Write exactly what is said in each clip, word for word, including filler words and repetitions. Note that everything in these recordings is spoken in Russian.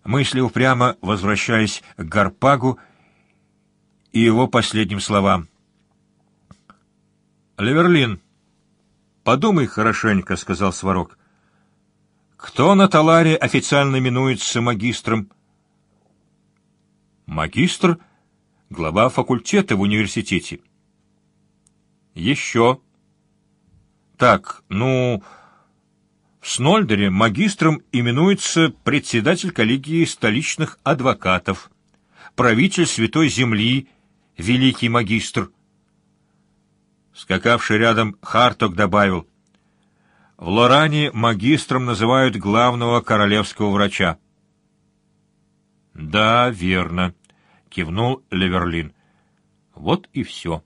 мысли упрямо возвращались к Гарпагу и его последним словам. «Леверлин, подумай хорошенько», — сказал Сварог. «Кто на Таларе официально именуется магистром?» «Магистр — глава факультета в университете». «Еще». «Так, ну, в Снольдере магистром именуется председатель коллегии столичных адвокатов, правитель Святой Земли, великий магистр». Скакавший рядом Харток добавил: «В Лоране магистром называют главного королевского врача». «Да, верно», — кивнул Леверлин. «Вот и все».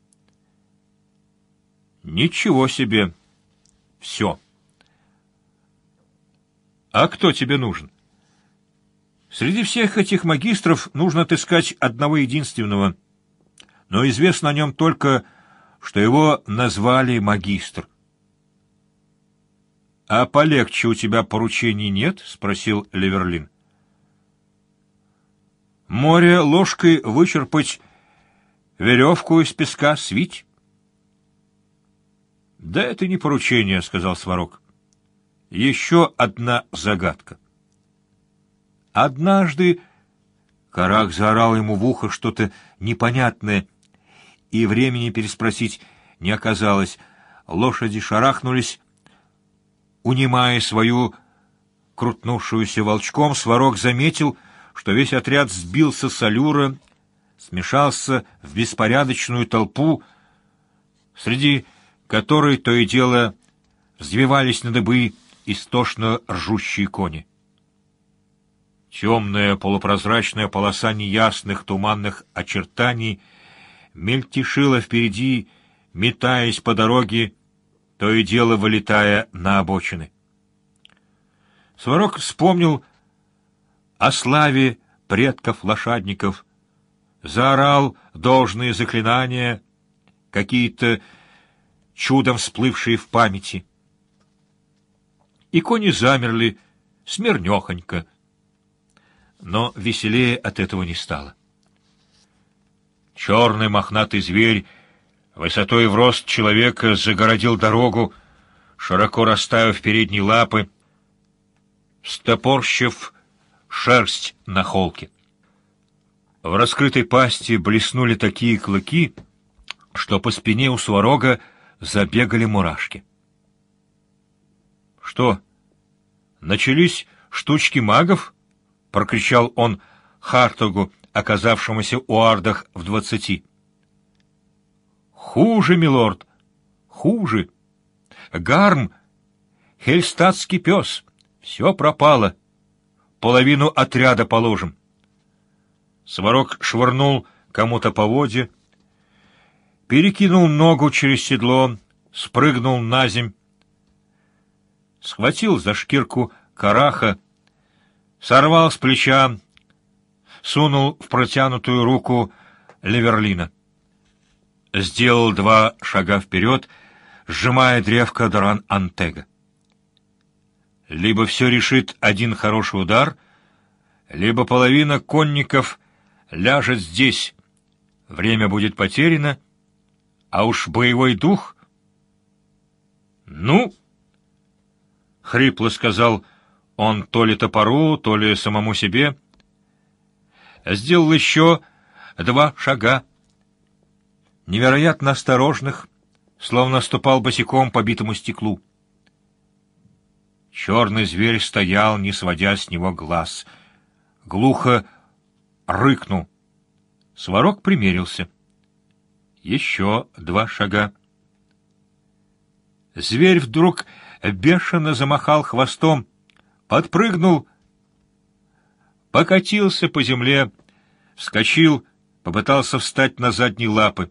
«Ничего себе! Все. А кто тебе нужен? Среди всех этих магистров нужно отыскать одного единственного, но известно о нем только, что его назвали магистр». «А полегче у тебя поручений нет?» — спросил Леверлин. «Море ложкой вычерпать, веревку из песка свить». «Да это не поручение», — сказал Сварог. «Еще одна загадка». Однажды Карак заорал ему в ухо что-то непонятное, и времени переспросить не оказалось. Лошади шарахнулись. Унимая свою крутнувшуюся волчком, Сварог заметил, что весь отряд сбился с аллюра, смешался в беспорядочную толпу, среди которой то и дело взвивались на дыбы истошно ржущие кони. Темная полупрозрачная полоса неясных туманных очертаний мельтешила впереди, метаясь по дороге, то и дело вылетая на обочины. Сварог вспомнил о славе предков-лошадников, заорал должные заклинания, какие-то чудом всплывшие в памяти. И кони замерли смирнёхонько, но веселее от этого не стало. Черный мохнатый зверь высотой в рост человека загородил дорогу, широко расставив передние лапы, стопорщив шерсть на холке. В раскрытой пасти блеснули такие клыки, что по спине у Сварога забегали мурашки. «Что, начались штучки магов?» — прокричал он Хартогу, оказавшемуся у ардах в двадцати. «Хуже, милорд, хуже. Гарм, хельстатский пес, все пропало. Половину отряда положим». Сварог швырнул кому-то поводья, перекинул ногу через седло, спрыгнул наземь, схватил за шкирку Караха, сорвал с плеча, сунул в протянутую руку Леверлина. Сделал два шага вперед, сжимая древко Доран-Антега. Либо все решит один хороший удар, либо половина конников ляжет здесь, время будет потеряно, а уж боевой дух... «Ну!» — хрипло сказал он то ли топору, то ли самому себе. Сделал еще два шага, невероятно осторожных, словно ступал босиком по битому стеклу. Черный зверь стоял, не сводя с него глаз. Глухо рыкнул. Сварог примерился. Еще два шага. Зверь вдруг бешено замахал хвостом, подпрыгнул, покатился по земле, вскочил, попытался встать на задние лапы.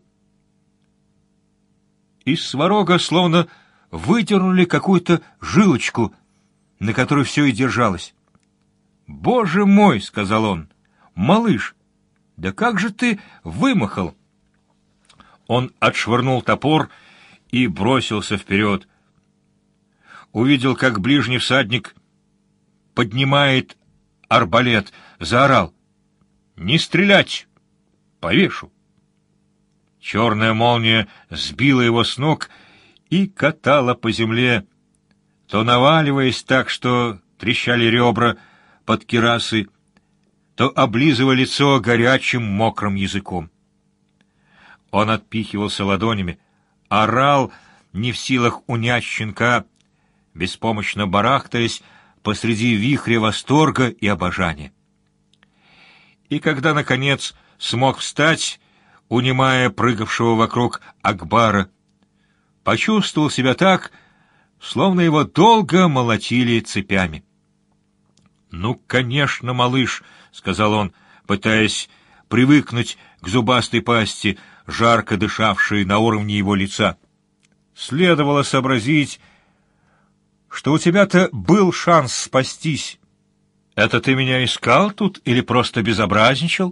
Из Сварога словно выдернули какую-то жилочку, на которой все и держалось. «Боже мой!» — сказал он. «Малыш, да как же ты вымахал!» Он отшвырнул топор и бросился вперед. Увидел, как ближний всадник поднимает арбалет, заорал: «Не стрелять! Повешу!» Черная молния сбила его с ног и катала по земле, то наваливаясь так, что трещали ребра под кирасой, то облизывая лицо горячим мокрым языком. Он отпихивался ладонями, орал, не в силах унять щенка, беспомощно барахтаясь посреди вихря восторга и обожания. И когда, наконец, смог встать, унимая прыгавшего вокруг Акбара, почувствовал себя так, словно его долго молотили цепями. «Ну, конечно, малыш», — сказал он, пытаясь привыкнуть к зубастой пасти, жарко дышавшей на уровне его лица. «Следовало сообразить, что у тебя-то был шанс спастись. Это ты меня искал тут или просто безобразничал?»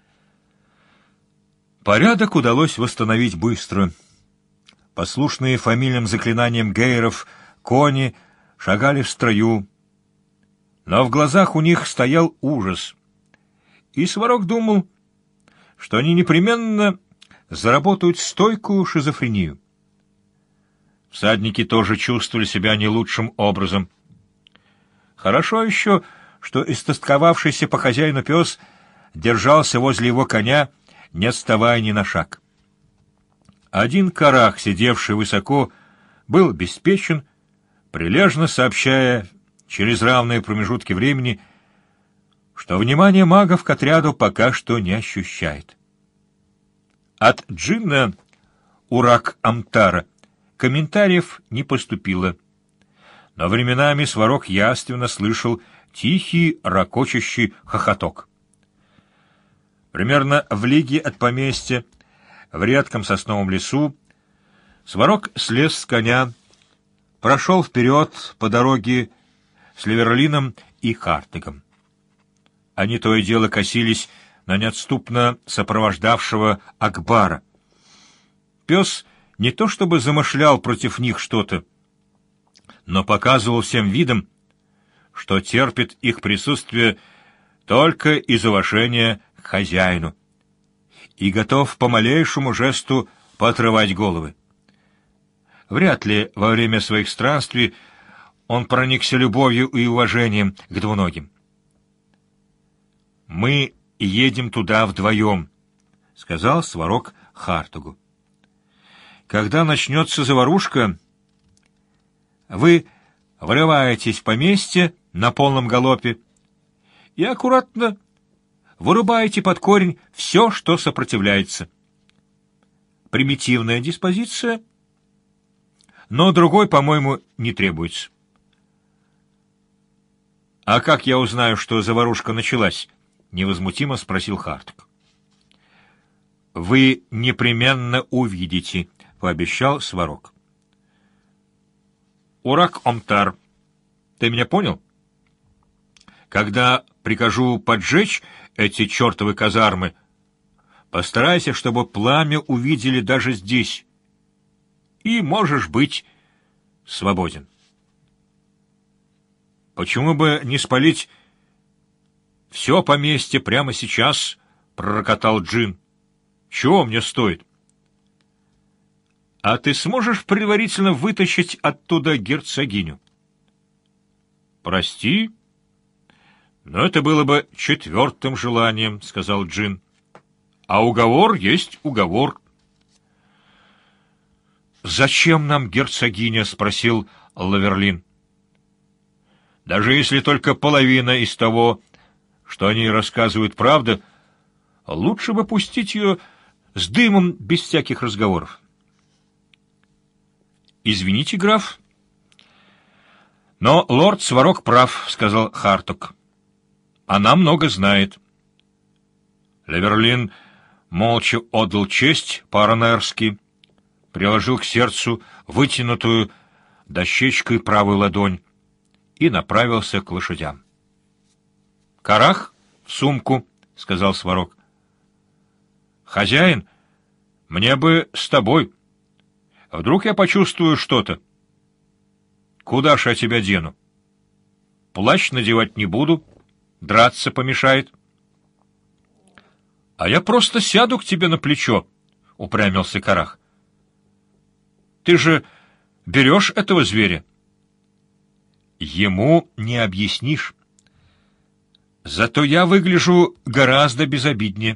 Порядок удалось восстановить быстро. Послушные фамильным заклинаниям гейров кони шагали в строю, но в глазах у них стоял ужас. И Сварог думал, что они непременно заработают стойкую шизофрению. Всадники тоже чувствовали себя не лучшим образом. Хорошо еще, что истосковавшийся по хозяину пес держался возле его коня, не отставая ни на шаг. Один карах, сидевший высоко, был обеспечен, прилежно сообщая через равные промежутки времени, что внимание магов к отряду пока что не ощущает. От Джинна, Урак-Амтара, комментариев не поступило, но временами Сварог яственно слышал тихий, ракочущий хохоток. Примерно в лиге от поместья, в редком сосновом лесу, Сварог слез с коня, прошел вперед по дороге с Леверлином и Хартегом. Они то и дело косились на неотступно сопровождавшего Акбара. Пес не то чтобы замышлял против них что-то, но показывал всем видом, что терпит их присутствие только из уважения к хозяину и готов по малейшему жесту поотрывать головы. Вряд ли во время своих странствий он проникся любовью и уважением к двуногим. «Мы едем туда вдвоем», — сказал Сварог Хартугу. «Когда начнется заварушка, вы врываетесь в поместье на полном галопе и аккуратно вырубаете под корень все, что сопротивляется. Примитивная диспозиция, но другой, по-моему, не требуется». «А как я узнаю, что заварушка началась?» — невозмутимо спросил Хартуг. «Вы непременно увидите», — пообещал Сварог. «Урак-Омтар, ты меня понял? Когда прикажу поджечь эти чертовы казармы, постарайся, чтобы пламя увидели даже здесь, и можешь быть свободен». «Почему бы не спалить все поместье прямо сейчас?» — пророкотал Джин. «Чего мне стоит?» «А ты сможешь предварительно вытащить оттуда герцогиню?» «Прости, но это было бы четвертым желанием», — сказал Джин. «А уговор есть уговор». «Зачем нам герцогиня?» — спросил Лаверлин. «Даже если только половина из того, что они рассказывают, правда, лучше бы пустить ее с дымом без всяких разговоров». «Извините, граф, но лорд Сварог прав», — сказал Хартуг. «Она много знает». Леверлин молча отдал честь по-аронерски, приложил к сердцу вытянутую дощечкой правую ладонь и направился к лошадям. «Карах, в сумку», — сказал Сварог. «Хозяин, мне бы с тобой. Вдруг я почувствую что-то. Куда ж я тебя дену? Плащ надевать не буду, драться помешает. — А я просто сяду к тебе на плечо, — упрямился Карах. — Ты же берешь этого зверя? Ему не объяснишь. Зато я выгляжу гораздо безобиднее.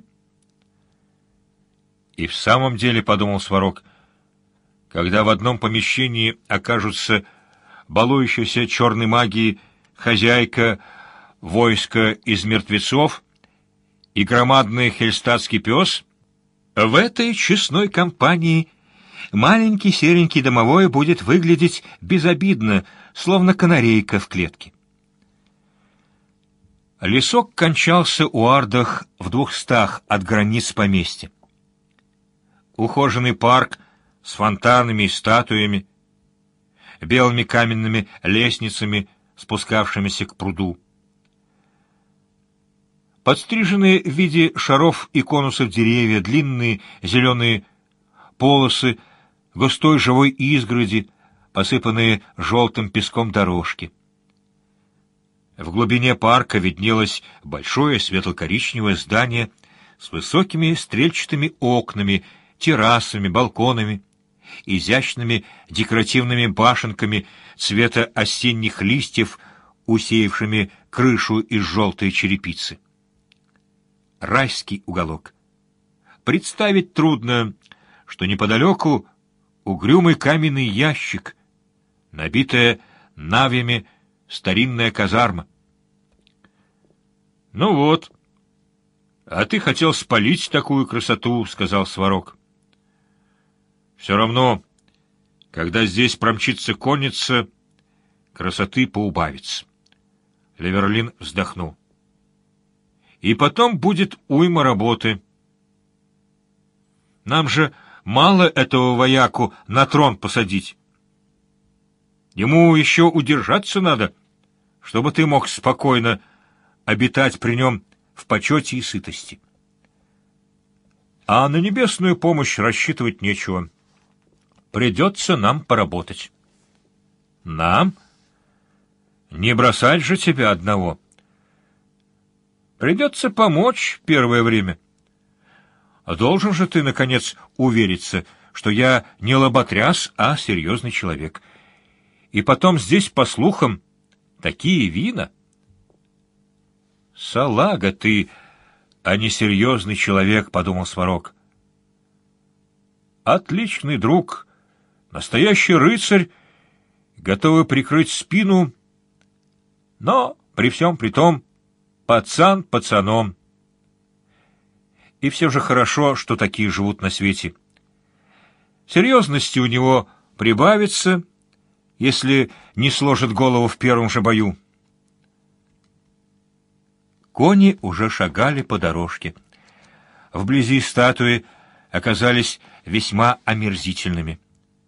И в самом деле, — подумал Сварог, — когда в одном помещении окажутся балующаяся черной магией хозяйка войска из мертвецов и громадный хельстатский пес, в этой честной компании маленький серенький домовой будет выглядеть безобидно, словно канарейка в клетке. Лесок кончался у Ардах в двухстах от границ поместья. Ухоженный парк с фонтанами и статуями, белыми каменными лестницами, спускавшимися к пруду. Подстриженные в виде шаров и конусов деревья, длинные зеленые полосы густой живой изгороди, посыпанные желтым песком дорожки. В глубине парка виднелось большое светло-коричневое здание с высокими стрельчатыми окнами, террасами, балконами, изящными декоративными башенками цвета осенних листьев, усеявшими крышу из желтой черепицы. Райский уголок. Представить трудно, что неподалеку угрюмый каменный ящик, набитая навьями старинная казарма. — Ну вот, а ты хотел спалить такую красоту, — сказал Сварог. — Все равно, когда здесь промчится конница, красоты поубавится. Леверлин вздохнул. — И потом будет уйма работы. Нам же мало этого вояку на трон посадить. Ему еще удержаться надо, чтобы ты мог спокойно обитать при нем в почете и сытости. А на небесную помощь рассчитывать нечего. Придется нам поработать. Нам? Не бросать же тебя одного. Придется помочь первое время. Должен же ты, наконец, увериться, что я не лоботряс, а серьезный человек. И потом здесь, по слухам, такие вина. Салага ты, а не серьезный человек, — подумал Сварог. Отличный друг, настоящий рыцарь, готовый прикрыть спину, но при всем при том пацан пацаном. И все же хорошо, что такие живут на свете. Серьезности у него прибавится, если не сложит голову в первом же бою. Кони уже шагали по дорожке. Вблизи статуи оказались весьма омерзительными.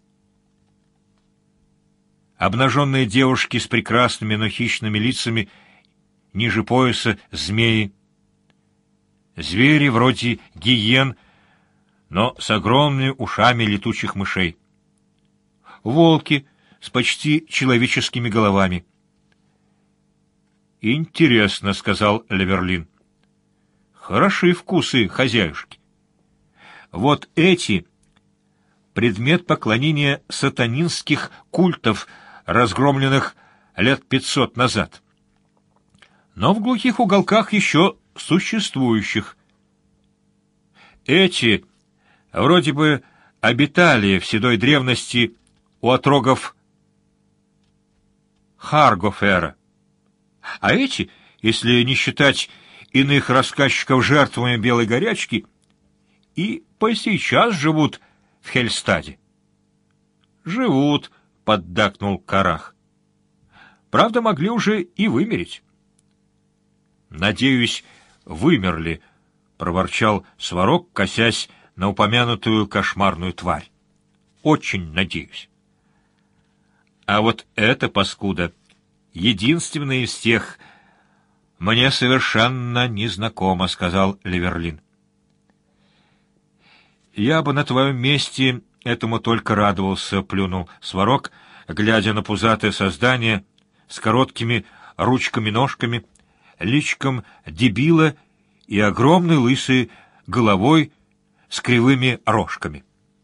Обнаженные девушки с прекрасными, но хищными лицами, ниже пояса змеи, звери вроде гиен, но с огромными ушами летучих мышей, волки с почти человеческими головами. «Интересно», — сказал Леверлин. «Хороши вкусы хозяюшки. Вот эти — предмет поклонения сатанинских культов, разгромленных лет пятьсот назад, но в глухих уголках еще существующих. Эти вроде бы обитали в седой древности у отрогов Харгофера, а эти, если не считать иных рассказчиков жертвами белой горячки, и по сейчас живут в Хельстаде. Живут, — поддакнул Карах. Правда, могли уже и вымереть. Надеюсь, вымерли, — проворчал Сварог, косясь на упомянутую кошмарную тварь. Очень надеюсь. А вот эта паскуда, единственная из тех, мне совершенно незнакома, — сказал Леверлин. Я бы на твоем месте этому только радовался, — плюнул Сварог, глядя на пузатое создание с короткими ручками-ножками, личком дебила и огромной лысой головой с кривыми рожками.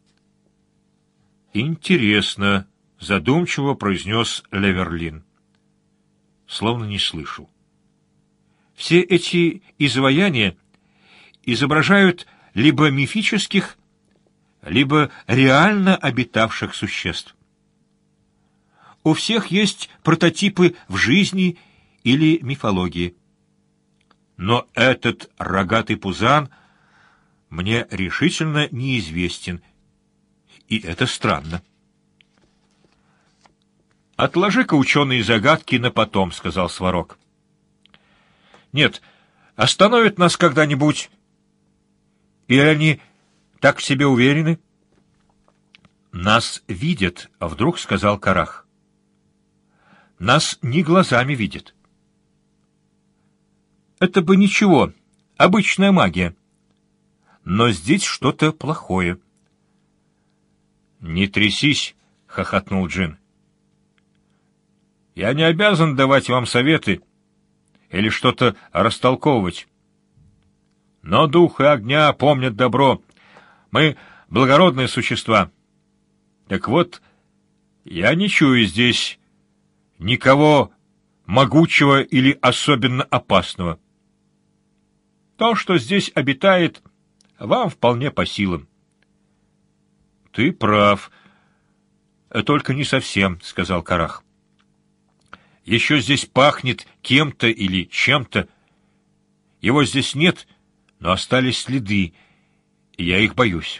«Интересно», — задумчиво произнес Леверлин. Словно не слышал. «Все эти изваяния изображают либо мифических, либо реально обитавших существ. У всех есть прототипы в жизни или мифологии. Но этот рогатый пузан мне решительно неизвестен, и это странно». «Отложи-ка ученые загадки на потом», — сказал Сварог. «Нет, остановят нас когда-нибудь, или они так в себе уверены?» «Нас видят», — вдруг сказал Карах. «Нас не глазами видят». «Это бы ничего, обычная магия. Но здесь что-то плохое». «Не трясись», — хохотнул Джин. «Я не обязан давать вам советы или что-то растолковывать. Но дух и огня помнят добро. Мы благородные существа. Так вот, я не чую здесь никого могучего или особенно опасного. То, что здесь обитает, вам вполне по силам». «Ты прав. Только не совсем», — сказал Карах. «Еще здесь пахнет кем-то или чем-то. Его здесь нет, но остались следы, и я их боюсь».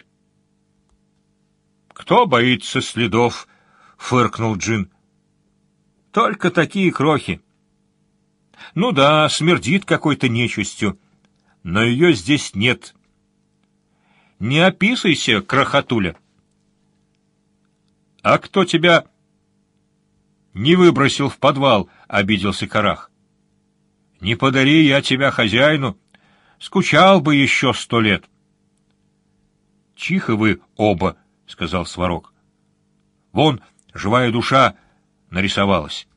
«Кто боится следов?» — фыркнул Джин. «Только такие крохи. Ну да, смердит какой-то нечистью, но ее здесь нет. Не описывайся, крохотуля». «А кто тебя не выбросил в подвал?» — обиделся Карах. «Не подари я тебя хозяину, скучал бы еще сто лет». «Тихо вы оба», — сказал Сварог. «Вон, живая душа нарисовалась».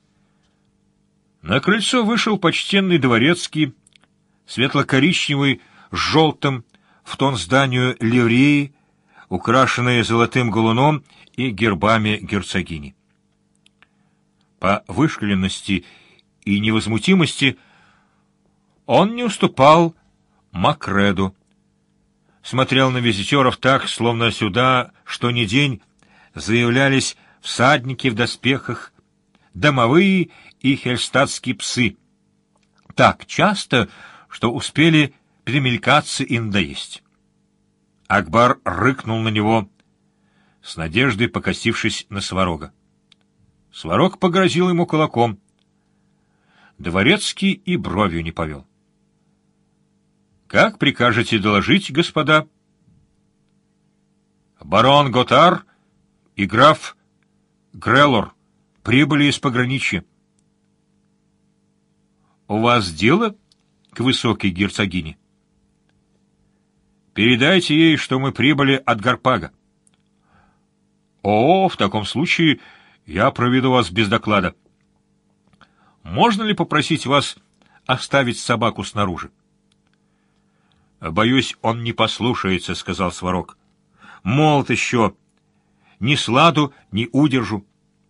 На крыльцо вышел почтенный дворецкий, светло-коричневый, с желтым, в тон зданию ливреи, украшенные золотым галуном и гербами герцогини. По вышкаленности и невозмутимости он не уступал Макреду, смотрел на визитеров так, словно сюда, что ни день, заявлялись всадники в доспехах, домовые и хельстатские псы, так часто, что успели перемелькаться и надоесть. Акбар рыкнул на него, с надеждой покосившись на Сварога. Сварог погрозил ему кулаком. Дворецкий и бровью не повел. «Как прикажете доложить, господа?» «Барон Готар и граф Греллор прибыли из пограничья». «У вас дело к высокой герцогине?» «Передайте ей, что мы прибыли от Гарпага». «О, в таком случае я проведу вас без доклада. Можно ли попросить вас оставить собаку снаружи?» «Боюсь, он не послушается», — сказал Сварог. «Молод еще. Ни сладу, ни удержу».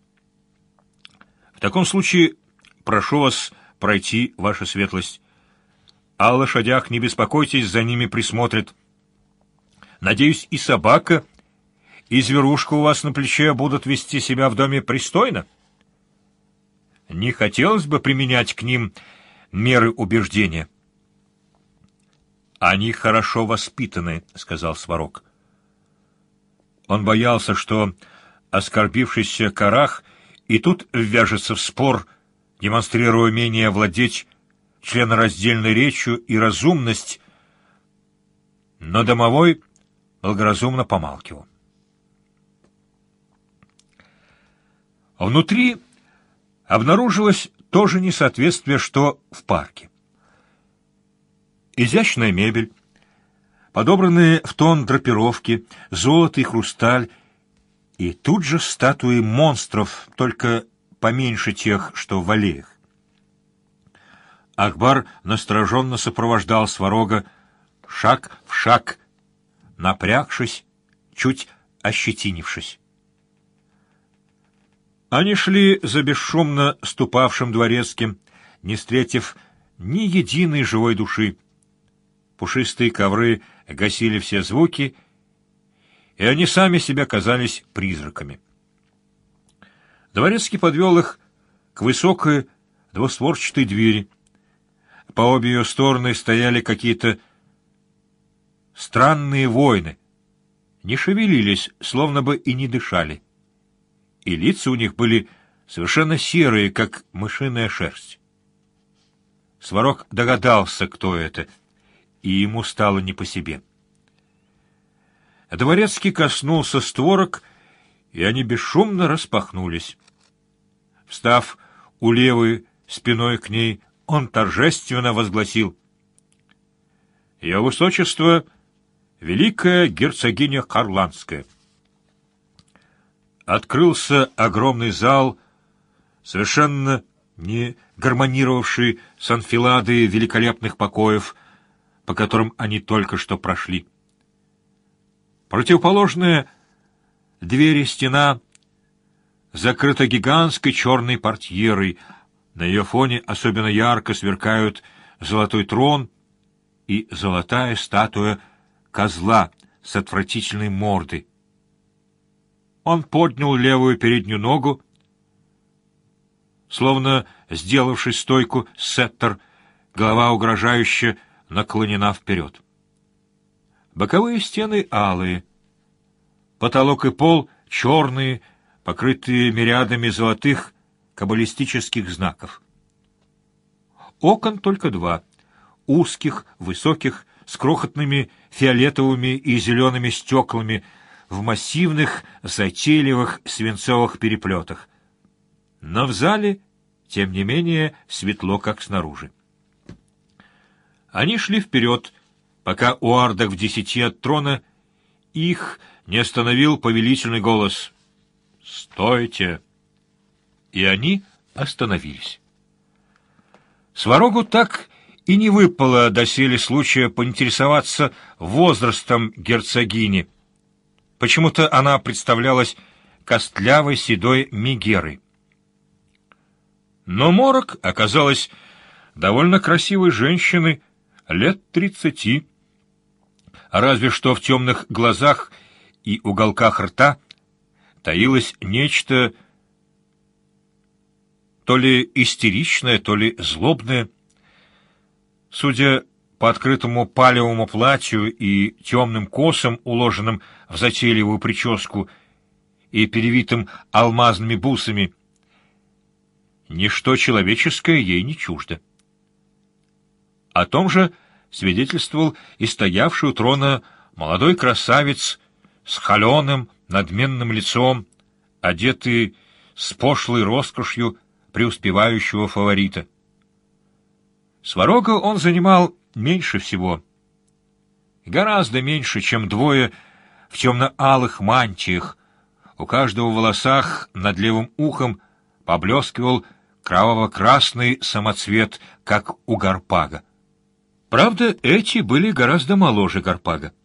«В таком случае прошу вас пройти, ваша светлость. О лошадях не беспокойтесь, за ними присмотрят. Надеюсь, и собака, и зверушка у вас на плече будут вести себя в доме пристойно? Не хотелось бы применять к ним меры убеждения». «Они хорошо воспитаны», — сказал Сварог. Он боялся, что оскорбившийся Карах и тут ввяжется в спор, демонстрируя умение владеть членораздельной речью и разумность, но домовой благоразумно помалкивал. Внутри обнаружилось то же несоответствие, что в парке. Изящная мебель, подобранные в тон драпировки, золото и хрусталь, и тут же статуи монстров, только поменьше тех, что в аллеях. Акбар настороженно сопровождал Сварога шаг в шаг, напрягшись, чуть ощетинившись. Они шли за бесшумно ступавшим дворецким, не встретив ни единой живой души. Пушистые ковры гасили все звуки, и они сами себе казались призраками. Дворецкий подвел их к высокой двустворчатой двери. По обе ее стороны стояли какие-то странные воины, не шевелились, словно бы и не дышали. И лица у них были совершенно серые, как мышиная шерсть. Сварог догадался, кто это, и ему стало не по себе. Дворецкий коснулся створок, и они бесшумно распахнулись. Встав у левой спиной к ней, он торжественно возгласил: «Ее высочество — великая герцогиня Карландская». Открылся огромный зал, совершенно не гармонировавший с анфиладой великолепных покоев, по которым они только что прошли. Противоположная двери стена закрыта гигантской черной портьерой. На ее фоне особенно ярко сверкают золотой трон и золотая статуя козла с отвратительной мордой. Он поднял левую переднюю ногу, словно сделавший стойку сеттер, голова угрожающе наклонена вперед. Боковые стены алые, потолок и пол черные, покрытые мириадами золотых каббалистических знаков. Окон только два, узких, высоких, с крохотными фиолетовыми и зелеными стеклами в массивных, затейливых свинцовых переплетах. Но в зале, тем не менее, светло, как снаружи. Они шли вперед, пока у ардах в десяти от трона их не остановил повелительный голос: «Стойте!» И они остановились. Сварогу так и не выпало доселе случая поинтересоваться возрастом герцогини. Почему-то она представлялась костлявой седой мегерой. Но Морок оказалась довольно красивой женщиной, лет тридцати, разве что в темных глазах и уголках рта таилось нечто то ли истеричное, то ли злобное. Судя по открытому палевому платью и темным косам, уложенным в затейливую прическу и перевитым алмазными бусами, ничто человеческое ей не чуждо. О том же свидетельствовал и стоявший у трона молодой красавец с холеным, надменным лицом, одетый с пошлой роскошью преуспевающего фаворита. Сварога он занимал меньше всего, гораздо меньше, чем двое в темно-алых мантиях. У каждого в волосах над левым ухом поблескивал кроваво-красный самоцвет, как у Гарпага. Правда, эти были гораздо моложе Гарпага.